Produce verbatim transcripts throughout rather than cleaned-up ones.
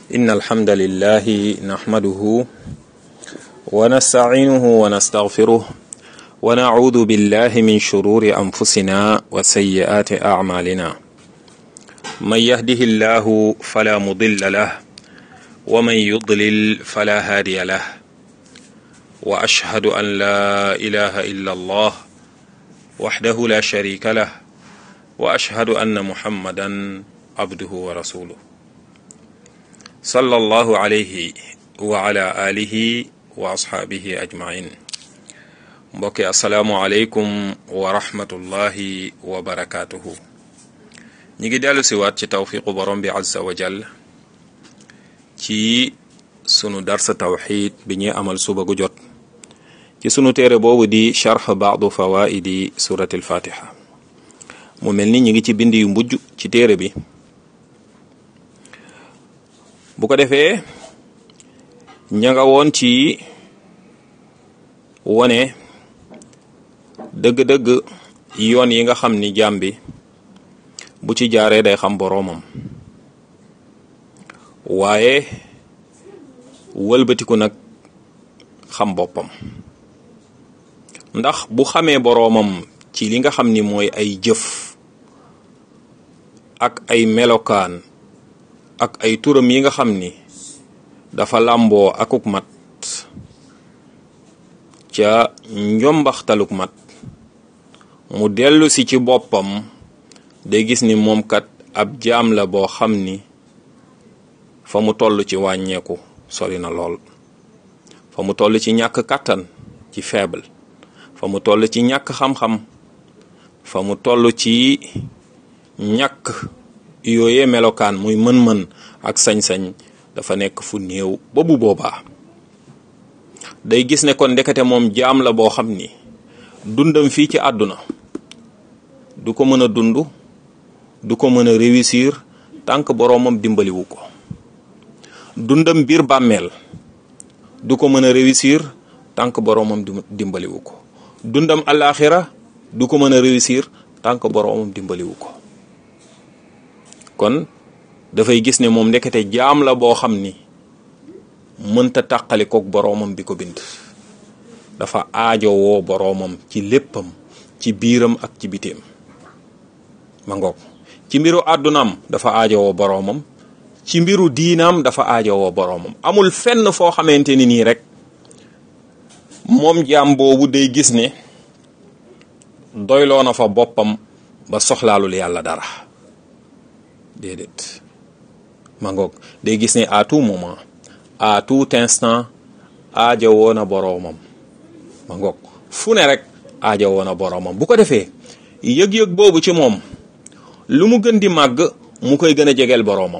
إن الحمد لله نحمده ونستعينه ونستغفره ونعوذ بالله من شرور أنفسنا وسيئات أعمالنا من يهده الله فلا مضل له ومن يضلل فلا هادي له وأشهد أن لا إله إلا الله وحده لا شريك له وأشهد أن محمدا عبده ورسوله صلى الله عليه وعلى آله وأصحابه أجمعين mbokki asalaamualeykum wa rahmatullahi wa barakaatuhu. ñi ngi dellu si waat ci tawfiqu borom bi azza wa jall ci sunu darsa tawxid bi ñuy amal suba gu jot ci sunu téere boobu di charx baadu fawaidi surati alfatiha. mu mel ni ñi ngi ci bind yu mujj ci téere bi. bu ko defee ña nga woon ci wone dëgg-dëgg yoon yi nga xam ni jaam bi bu ci jaaree day xam boroomam, waaye wëlbatiku nag xam boppam. ndax bu xamee boroomam ci li nga xam ni mooy ay jëf ak ay melokaan ak ay turam yi nga xam ni dafa làmboo akuk mat ca njombaxtaluk mat, mu dellu si ci boppam day gis ni moom kat ab jaam la boo xam ni fa mu toll ci wàññeeku sori na lool, fa mu toll ci ñàkk kàttan ci faible, fa mu toll ci ñàkk xam-xam, fa mu toll ci ñàkk yooyee melokaan muy mën-mën ak sañ-sañ dafa nekk fu néew ba bu boobaa day gis ne kon ndekete moom jaam la boo xam ni dundam fii ci àdduna du ko mën a dund, du ko mën a réussir tant que boroomam dimbaliwu ko. dundam biir bàmmeel du ko mën a réussir tant que boroomam dimbaliwu ko. dundam alaaxira du ko mën a réussir tant que boroomam dimbaliwu ko. kon dafay gis ne moom ndekete jaam la boo xam ni mënta tàqali kook boroomam bi ko bind. dafa aajowoo boroomam ci léppam, ci biiram ak ci biteem. ma ngoog ci mbiru àddunaam dafa aajowoo boroomam, ci mbiru diinaam dafa aajowoo boroomam. amul fenn foo xamante ni nii rek moom jaam boobu day gis ne doyloo na fa boppam ba soxlaalul yàlla dara. déedéet ma ngoog day gis ne à tout moment, à tout instant aajowoo na boroomam. ma ngoog fu ne rek aajowoo na boroomam. bu ko defee yëg-yëg boobu ci moom lu mu gën di màgg mu koy gën a jegeel boroomam.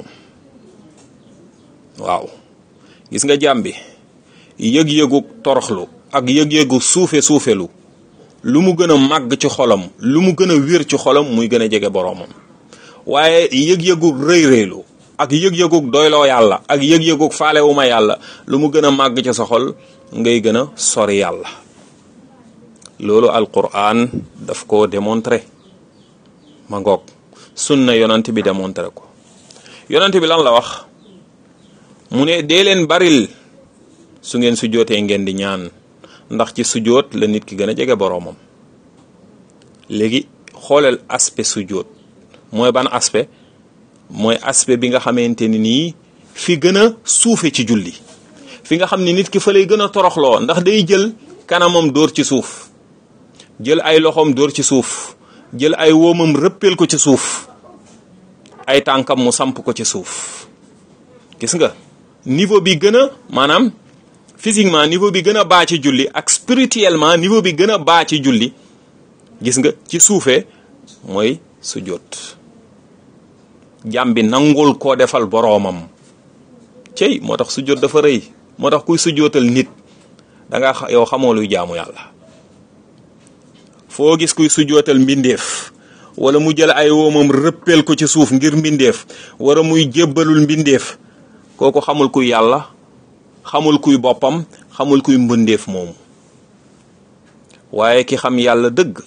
waaw gis nga jaam bi yëg-yëgu toroxlu ak yëg-yëgu suufe suufelu lu mu gën a màgg ci xolam, lu mu gën a wér ci xolam muy gën a jege boroomam. waaye yëg-yëgu rëy rëylu ak yëg-yëgu doyloo yàlla ak yëg-yëgu faalewuma yàlla lu mu gën a màgg ci sa xol ngay gën a sori yàlla. loolu alquran daf ko démontré. ma ngoog sunna yonant bi démontré ko. yonant bi lan la wax? mu ne dee leen baril su ngeen sujjootee ngeen di ñaan, ndax ci sujjoot la nit ki gën a jege boroomam. léegi xoolal aspect sujjoot mooy ban aspect? mooy aspect bi nga xamante ni nii fi gën a suufe ci julli, fi nga xam ni nit ki fa lay gën a toroxloo, ndax day jël kanamam dóor ci suuf, jël ay loxoom dóor ci suuf, jël ay woomam rëppeel ko ci suuf, ay tànkam mu samp ko ci suuf. gis nga niveau bi gën a maanaam physiquement niveau bi gën a baa ci julli ak spirituellement niveau bi gën a baa ci julli, gis nga ci suufee mooy sujjóot. jàmm bi nangul koo defal boroomam. cey moo tax sujjóot dafa rëy. moo tax kuy sujjóotal nit da nga yow xamoo luy jaamu yàlla. foo gis kuy sujjóotal mbindeef wala mu jël ay woomam rëppeel ko ci suuf ngir mbindeef wala muy jébbalul mbindeef, kooku xamul kuy yàlla, xamul kuy boppam, xamul kuy mbindeef moomu. waaye ki xam yàlla dëgg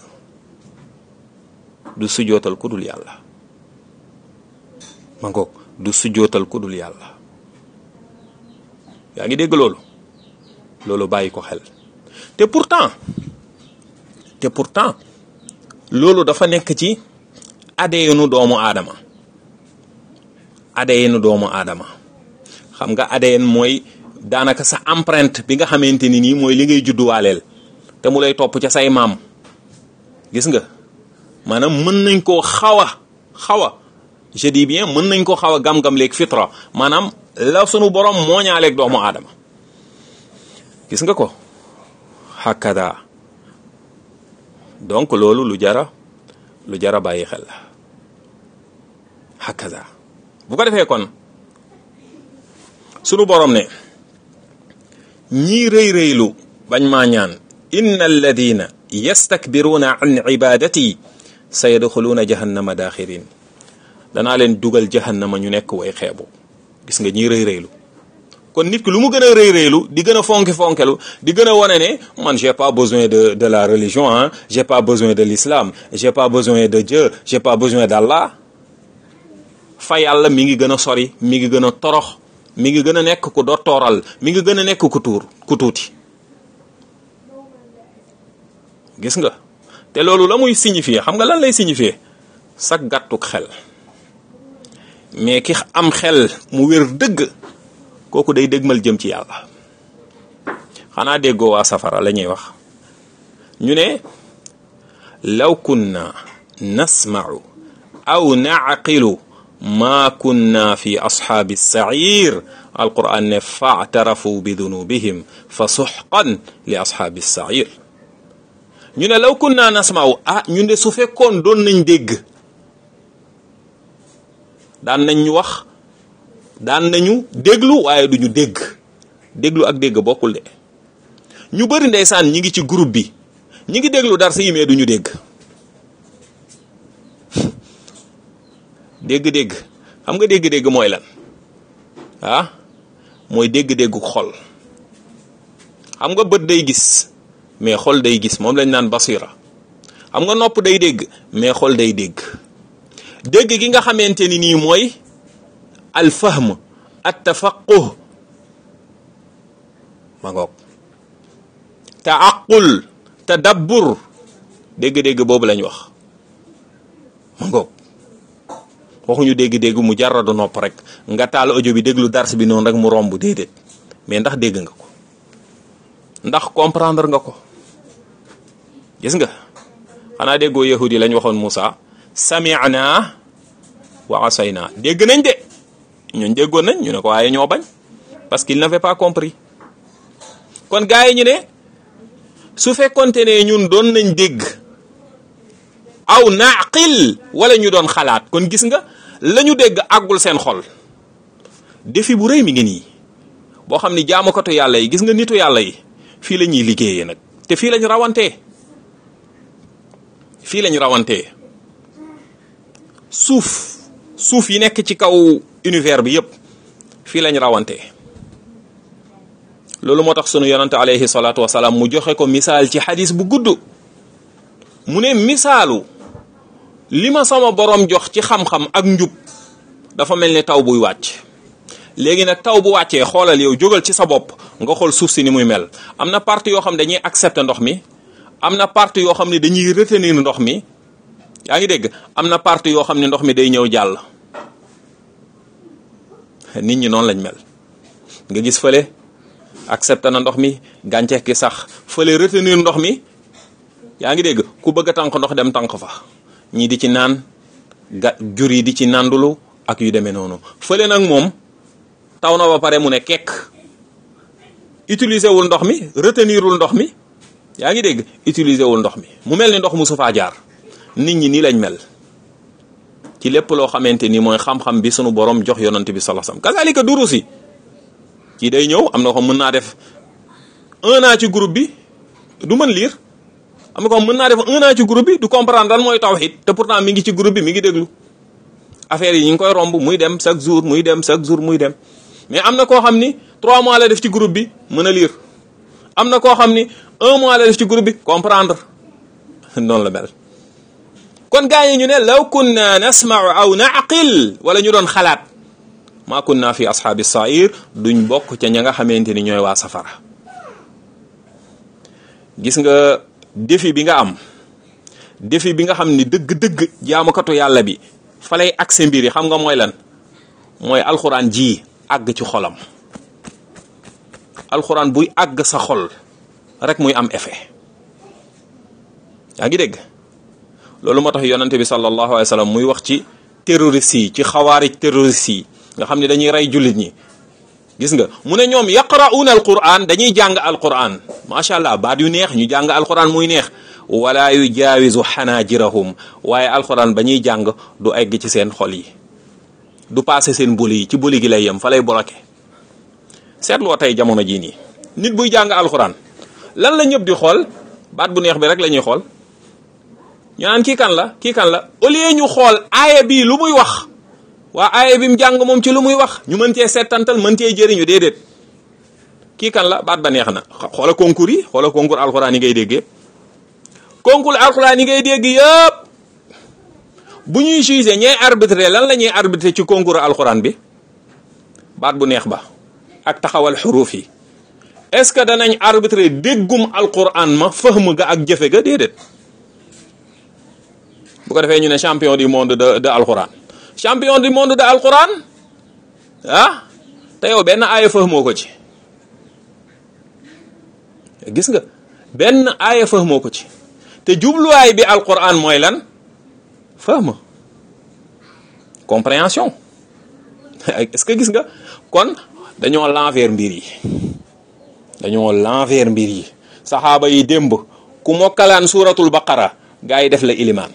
du sujjóotal ku dul yàlla. ma ngoog du sujjóotal ku dul yàlla. yaa ngi dégg loolu loolu bàyyi ko xel te pourtant te pourtant loolu dafa nekk ci A D N doomu aadama A D N doomu aadama xam nga A D N mooy daanaka sa empreinte bi nga xamante ni nii mooy li ngay judduwaaleel te mu lay topp ca say maam gis nga maanaam mën nañ koo xaw a xaw a je dis bien mën nañ koo xaw a gam-gam leeg fitra maanaam la sunu borom mooñaaleeg doomu aadama gis nga ko hakada donc loolu lu jara lu jara bàyyi xel la hakada bu ko defee kon sunu borom ne ñii rëy rëylu bañ maa ñaan inna alladina yastakbiruna an ibadati sayadxuluuna jahannama daaxirin danaa leen dugal jahannama ñu nekk way xeebu gis nga ñii rëy rëylu kon nit ki lu mu gën a rëy rëylu di gën a fonki fonkelu di gën a wane ne man j'ai pas besoin de de la religion hein j'ai pas besoin de l'islam j'ai pas besoin de Dieu j'ai pas besoin d'Allah fa yàlla mi ngi gën a sori mi ngi gën a torox mi ngi gën a nekk ku dottooral mi ngi gën a nekk ku tuur ku tuuti gis nga te loolu la muy signifier xam nga lan lay signifier sag gàttuk xel mais ki am xel mu wér dëgg kooku day dégmal jëm ci yàlla xanaa déggoo waa safara la ñuy wax ñu ne law kunna nasma'u aw na'qilu ma kunna fi ashaabi sair alquran ne fa'tarafu bi dunubihim fa suxqan li ashaabi sair ñu ne law kunna nasma'u ah ñu ne su fekkoon doon nañ dégg daan nañ ñu wax daan nañu déglu waaye duñu dégg déglu ak dégg bokkul de ñu bari ndeysaan ñi ngi ci groupe bi ñi ngi déglu dar sa yimee duñu dégg dégg-dégg xam nga dégg-dégg mooy lan ah mooy dégg-déggu xol xam nga bët day gis mais xol day gis moom lañ naan basira xam nga nopp day dégg mais xol day dégg dégg gi nga xamante ni nii mooy al fahm at tafaqquh ma ngoog taaqul tadabbur dégg-dégg boobu lañ wax ma ngoog waxuñu dégg-dégg mu jarradu nopp rek nga taal audio bi déglu dars bi noonu rek mu romb déedéet mais ndax dégg nga ko ndax comprendre nga ko gis nga xanaa déggoo yahudi lañ waxoon Moussa sami'na wa asayna dégg nañ de ñun déggoon nañ ñu ne ko waaye ñoo bañ parce qu'il n'avait pas compris kon gars yi ñu ne su fekkonte ne ñun doon nañ dégg aw naqil wala ñu doon xalaat kon gis nga la ñu dégg àggul seen xol défi bu rëy mi ngi nii boo xam ni jaamukatu yàlla yi gis nga nitu yàlla yi fii la ñuy liggéeyee nag te fii lañ rawantee fii lañ rawantee suuf suuf yi nekk ci kaw univers bi yépp fii lañ rawantee loolu moo tax sunu yonante alayhi salaatu wasalaam mu joxe ko misaal ci xadis bu gudd mu ne misaalu li ma sama borom jox ci xam-xam ak njub dafa mel ni taw buy wàcc léegi nag taw bu wàccee xoolal yow jógal ci sa bopp nga xool suuf si ni muy mel am na partie yoo xam ne dañuy accepter ndox mi am na partie yoo xam ne dañuy retenir ndox mi yaa ngi dégg am na partie yoo xam ne ndox mi day ñëw jàll nit ñi noonu lañ mel nga gis fële accepter na ndox mi gàncax gi sax fële retenir ndox mi yaa ngi dégg ku bëgg a tànk ndox dem tànk fa ñii di ci naan ga jur yi di ci nandulu ak yu demee noonu fële nag moom taw na ba pare mu ne kekk utiliser wul ndox mi retenirul ndox mi yaa ngi dégg utiliser wul ndox mi mu mel ni ndox mu su faa jaar nit ñi nii lañ mel ci lépp loo xamante ni mooy xam-xam bi sunu borom jox yonante bi sallallahu alayhi wasallam kazalika durusi kii day ñëw am na ko mën naa def un an ci groupe bi du mën lire am na ko mën naa def un an ci groupe bi du comprendre lan mooy tawhid te pourtant mi ngi ci groupe bi mi ngi déglu affaire yi ñu ngi koy romb muy dem chaque jour muy dem chaque jour muy dem mais am na koo xam ni trois mois la def ci groupe bi mën a lire am na koo xam ni un mois la def ci groupe bi comprendre noonu la mel. kon gaa yi ñu ne law kunna nasma'u aw na'qil wala ñu doon xalaat ma kunna fi ashaabi sair duñ bokk ca ña nga xamante ni ñooy waa safara. gis nga défi bi nga am défi bi nga xam ni dëgg-dëgg jaamukatu yàlla bi fa lay accès mbir yi xam nga mooy lan mooy alxuraan ji àgg ci xolam. alxuraan buy àgg sa xol rek muy am effet. yaa ngi dégg loolu moo tax yonante bi sallallahu alayhi wa sallam muy wax ci terroriste yi ci xawaarij terroriste yi nga xam ne dañuy rey jullit ñi. gis nga mu ne ñoom yaqra'una alquran dañuy jàng alquran macha allah baat yu neex ñu jàng alquran muy neex wala yu jaawizu xanaajirahum waaye alquran ba ñuy jàng du egg ci seen xol yi du passé seen boli yi ci boli gi lay yem fa lay bloqué. seetloo tey jamono jii nii nit buy jàng alquran lan la ñëpp di xool baat bu neex bi rek la ñuy xool ñu naan kii kan la kii kan la au lieu ñu xool aaya bii lu muy wax. waa aaya bi mu jàng moom ci lu muy wax ñu mën cee settantal mën cee jëriñu déedéet kii kan la baat ba neex na xoola concours yi xoola concours alxuraan yi ngay déggee concours alxuraan yi ngay dégg yëpp bu ñuy juger ñooy arbitrer lan la ñuy arbitrer ci concours alxuraan bi baat bu neex ba ak taxawal xuruuf yi est-ce que danañ arbitrer déggum alxuraan ma fahmu ga ak jëfe ga déedéet bu ko defee ñu ne champion du monde de de alxuraan. champion du monde de alquran ah te yow benn aaya fahmoo ko ci gis nga benn aaya fahmoo ko ci te jubluwaay bi alquran mooy lan fahma compréhension est-ce que gis nga kon dañoo l'envers mbir yi dañoo l'envers mbir yi saxaaba yi démb ku mokkalaan suuratul baqara gaa yi def la ilimaan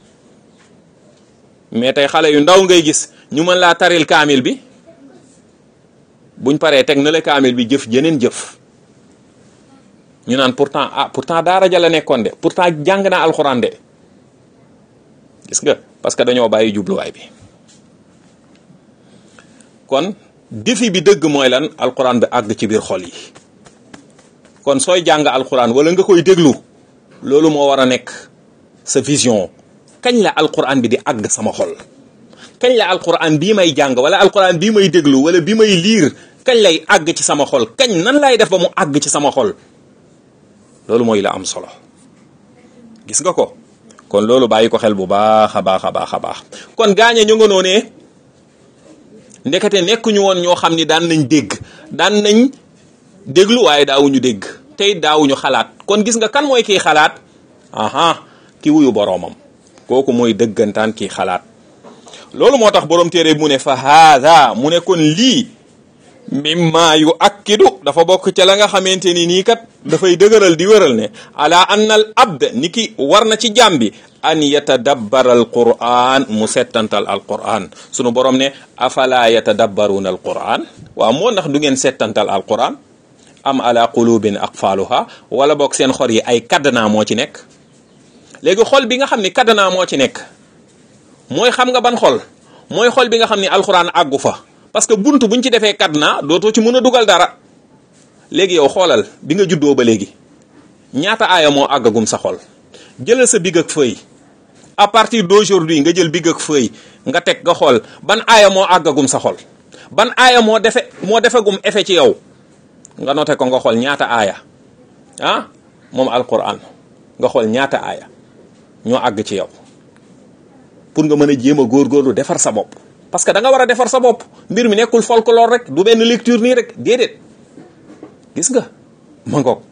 mais tey xale yu ndaw ngay gis ñu mën laa taril kaamil bi buñ paree teg na la kaamil bi jëf jeneen jëf ñu naan pourtant ah pourtant daara ja la nekkoon de pourtant jàng naa alxuraan de gis nga parce que dañoo bàyyi jubluwaay bi. kon défi bi dëgg mooy lan alxuraan bi àgg ci biir xol yi kon sooy jàng alxuraan wala nga koy déglu loolu moo war a nekk sa vision. kañ la alquran bi di àgg sama xol kañ la alquran bii may jàng wala alquran bii may déglu wala bi may liir kañ lay àgg ci sama xol kañ nan lay def ba mu àgg ci sama xol loolu mooy la am solo gis nga ko kon loolu bàyyi ko xel bu baax a baax a baax a baax kon gaañe ñu nga noonee ndekete nekkuñu woon ñoo xam ni daan nañ dégg daan nañ déglu waaye daawuñu dégg tey daawuñu xalaat kon gis nga kan mooy kiy xalaat aha ki wuyu boroomam kooku mooy dëggantaan kii xalaat loolu moo tax borom téere mu ne fa haada mu ne kon lii mimma yu akkidu dafa bokk ca la nga xamante ni nii kat dafay dëgëral di wëral ne ala anna al abd ni ki war na ci jaam bi an yatadabbara al quran mu settantal al quran sunu borom ne afala yatadabbaruna al quran waaw moo ndax du ngeen settantal al quran am ala qulubin aqfaluha wala bokk seen xor yi ay kaddanaa moo ci nekk léegi xol bi nga xam ni kaddanaa moo ci nekk mooy xam nga ban xol mooy xol bi nga xam ni alxuraan àggu fa parce que buntu buñ ci defee kaddanaa dootoo ci mën a dugal dara léegi yow xoolal bi nga juddoo ba léegi ñaata aaya moo àggagum sa xol jëlal sa big ak feuille à partir d'aujourd'hui nga jël big ak feuille nga teg nga xool ban aaya moo àggagum sa xol ban aaya moo defe moo defagum effet ci yow nga noté ko nga xool ñaata aaya ah moom alquran nga xool ñaata aaya ñoo àgg ci yow pour nga mën a jéem a góorgóorlu defar sa bopp parce que da nga war a defar sa bopp mbir mi nekkul folklore rek du benn lecture nii rek déedéet gis nga ma ngoog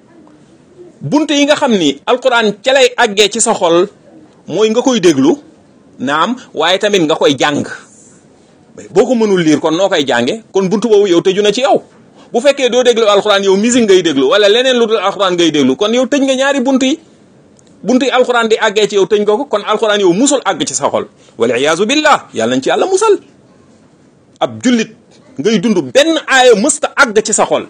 bunte yi nga xam ni alquran ca lay àggee ci sa xol mooy nga koy déglu naam waaye tamit nga koy jàng boo ko mënul lire kon noo koy jànge kon buntu boobu yow tëju na ci yow bu fekkee doo déglu alquran yow musique ngay déglu wala leneen lu dul alquran ngay déglu kon yow tëj nga ñaari buntu yi buntu yi alquran di àggee ci yow tëj nga ko kon alquran yow musul àgg ci sa xol wal iyaazu billah yàlla nañ ci yàlla musal ab jullit ngay dund benn aaya mësta àgg ci sa xol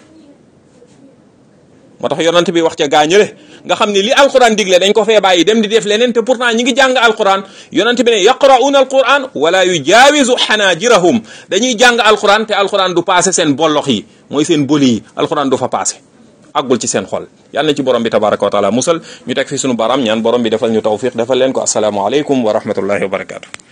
moo tax yonent bi wax ca gaañale nga xam ne li alquran digle dañ ko fee bàyyi dem di def leneen te pourtant ñi ngi jàng alquran yonent bi ne yaqra'una alquran wala yujawizu xanaajirahum dañuy jàng alquran te alquran du passé seen bollox yi mooy seen boli yi alquran du fa passé àggul ci seen xol yàlla na ci borom bi tabaraka wa taala musal ñu teg fi sunu baram ñaan borom bi defal ñu tawfiq defal leen ko assalaamu aleykum wa rahmatullahi wa barakatuh